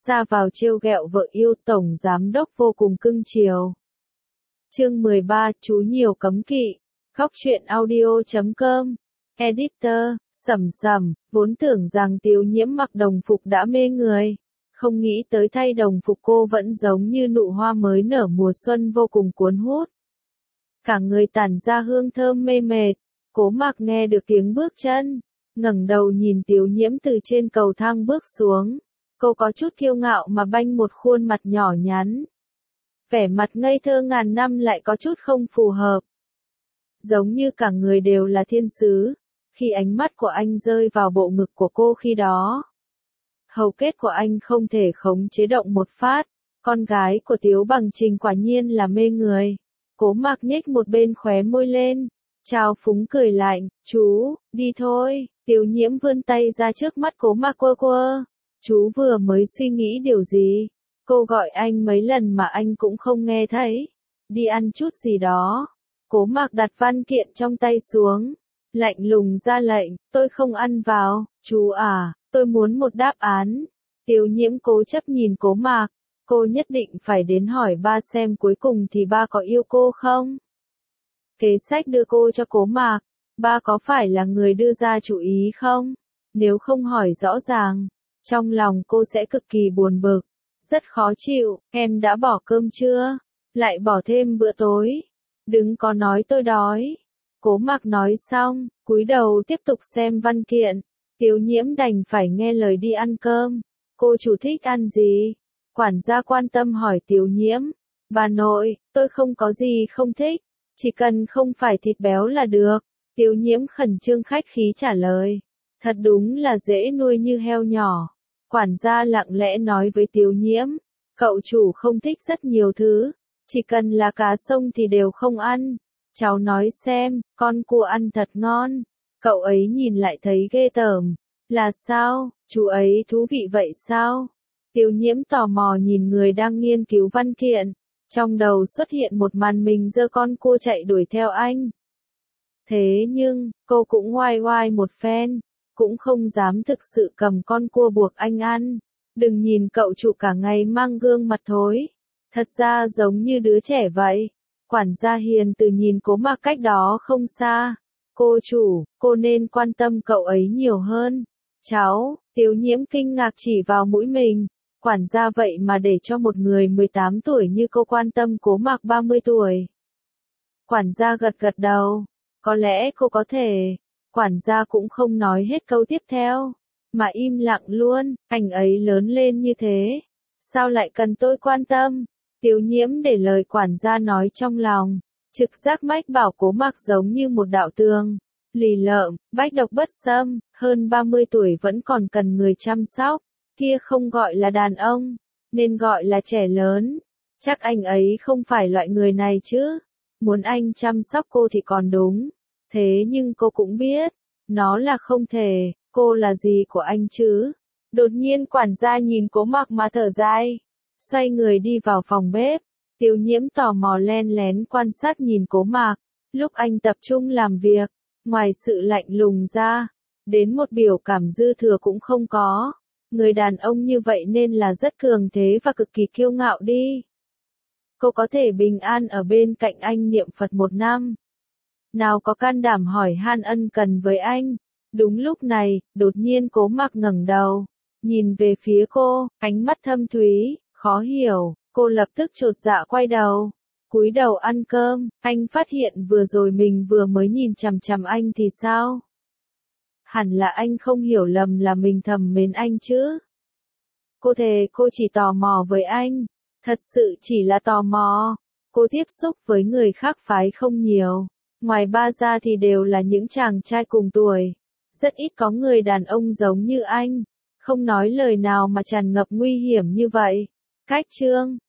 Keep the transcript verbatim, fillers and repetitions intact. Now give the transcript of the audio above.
ra vào trêu ghẹo vợ yêu, tổng giám đốc vô cùng cưng chiều. Chương mười ba, chú nhiều cấm kỵ. Góc truyện audio chấm com. Editor, Sầm Sầm, vốn tưởng rằng Tiểu Nhiễm mặc đồng phục đã mê người, không nghĩ tới thay đồng phục cô vẫn giống như nụ hoa mới nở mùa xuân vô cùng cuốn hút. Cả người tản ra hương thơm mê mệt. Cố Mạc nghe được tiếng bước chân, ngẩng đầu nhìn Tiểu Nhiễm từ trên cầu thang bước xuống. Cô có chút kiêu ngạo mà banh một khuôn mặt nhỏ nhắn. Vẻ mặt ngây thơ ngàn năm lại có chút không phù hợp. Giống như cả người đều là thiên sứ, khi ánh mắt của anh rơi vào bộ ngực của cô khi đó. Hầu kết của anh không thể khống chế động một phát, con gái của Tiếu Bằng Trình quả nhiên là mê người. Cố Mạc nhếch một bên khóe môi lên, trao phúng cười lạnh, chú, đi thôi. Tiểu Nhiễm vươn tay ra trước mắt Cố Mạc quơ quơ. Chú vừa mới suy nghĩ điều gì? Cô gọi anh mấy lần mà anh cũng không nghe thấy. Đi ăn chút gì đó. Cố Mạc đặt văn kiện trong tay xuống, lạnh lùng ra lệnh, tôi không ăn vào. Chú à, tôi muốn một đáp án. Tiểu Nhiễm cố chấp nhìn Cố Mạc. Cô nhất định phải đến hỏi ba xem cuối cùng thì ba có yêu cô không? Kế sách đưa cô cho Cố Mạc, ba có phải là người đưa ra chủ ý không? Nếu không hỏi rõ ràng, trong lòng cô sẽ cực kỳ buồn bực, rất khó chịu. Em đã bỏ cơm chưa? Lại bỏ thêm bữa tối. Đừng có nói tôi đói. Cố Mạc nói xong, cúi đầu tiếp tục xem văn kiện. Tiểu Nhiễm đành phải nghe lời đi ăn cơm. Cô chủ thích ăn gì? Quản gia quan tâm hỏi Tiểu Nhiễm. Bà nội, tôi không có gì không thích, chỉ cần không phải thịt béo là được. Tiểu Nhiễm khẩn trương khách khí trả lời. Thật đúng là dễ nuôi như heo nhỏ. Quản gia lặng lẽ nói với Tiểu Nhiễm. Cậu chủ không thích rất nhiều thứ, chỉ cần là cá sông thì đều không ăn. Cháu nói xem, con cua ăn thật ngon. Cậu ấy nhìn lại thấy ghê tởm. Là sao, chú ấy thú vị vậy sao? Tiểu Nhiễm tò mò nhìn người đang nghiên cứu văn kiện. Trong đầu xuất hiện một màn mình giơ con cua chạy đuổi theo anh. Thế nhưng, cô cũng oai oai một phen, cũng không dám thực sự cầm con cua buộc anh ăn. Đừng nhìn cậu chủ cả ngày mang gương mặt thối, thật ra giống như đứa trẻ vậy. Quản gia hiền từ nhìn Cố Mạc cách đó không xa. Cô chủ, cô nên quan tâm cậu ấy nhiều hơn. Cháu, Tiểu Nhiễm kinh ngạc chỉ vào mũi mình. Quản gia vậy mà để cho một người mười tám tuổi như cô quan tâm Cố Mạc ba mươi tuổi. Quản gia gật gật đầu. Có lẽ cô có thể. Quản gia cũng không nói hết câu tiếp theo, mà im lặng luôn. Anh ấy lớn lên như thế, sao lại cần tôi quan tâm? Tiểu Nhiễm để lời quản gia nói trong lòng. Trực giác mách bảo Cố Mạc giống như một đạo tường, lì lợm, bách độc bất xâm, hơn ba mươi tuổi vẫn còn cần người chăm sóc. Kia không gọi là đàn ông, nên gọi là trẻ lớn. Chắc anh ấy không phải loại người này chứ. Muốn anh chăm sóc cô thì còn đúng. Thế nhưng cô cũng biết, nó là không thể. Cô là gì của anh chứ? Đột nhiên quản gia nhìn Cố Mạc mà thở dài, xoay người đi vào phòng bếp. Tiểu Nhiễm tò mò len lén quan sát nhìn Cố Mạc. Lúc anh tập trung làm việc, ngoài sự lạnh lùng ra, đến một biểu cảm dư thừa cũng không có. Người đàn ông như vậy nên là rất cường thế và cực kỳ kiêu ngạo đi. Cô có thể bình an ở bên cạnh anh niệm Phật một năm. Nào có can đảm hỏi han ân cần với anh. Đúng lúc này, đột nhiên Cố Mạc ngẩng đầu, nhìn về phía cô, ánh mắt thâm thúy, khó hiểu. Cô lập tức chột dạ quay đầu, cúi đầu ăn cơm. Anh phát hiện vừa rồi mình vừa mới nhìn chằm chằm anh thì sao? Hẳn là anh không hiểu lầm là mình thầm mến anh chứ. Cô thề cô chỉ tò mò với anh, thật sự chỉ là tò mò. Cô tiếp xúc với người khác phái không nhiều, ngoài ba ra thì đều là những chàng trai cùng tuổi. Rất ít có người đàn ông giống như anh, không nói lời nào mà tràn ngập nguy hiểm như vậy. Cách chương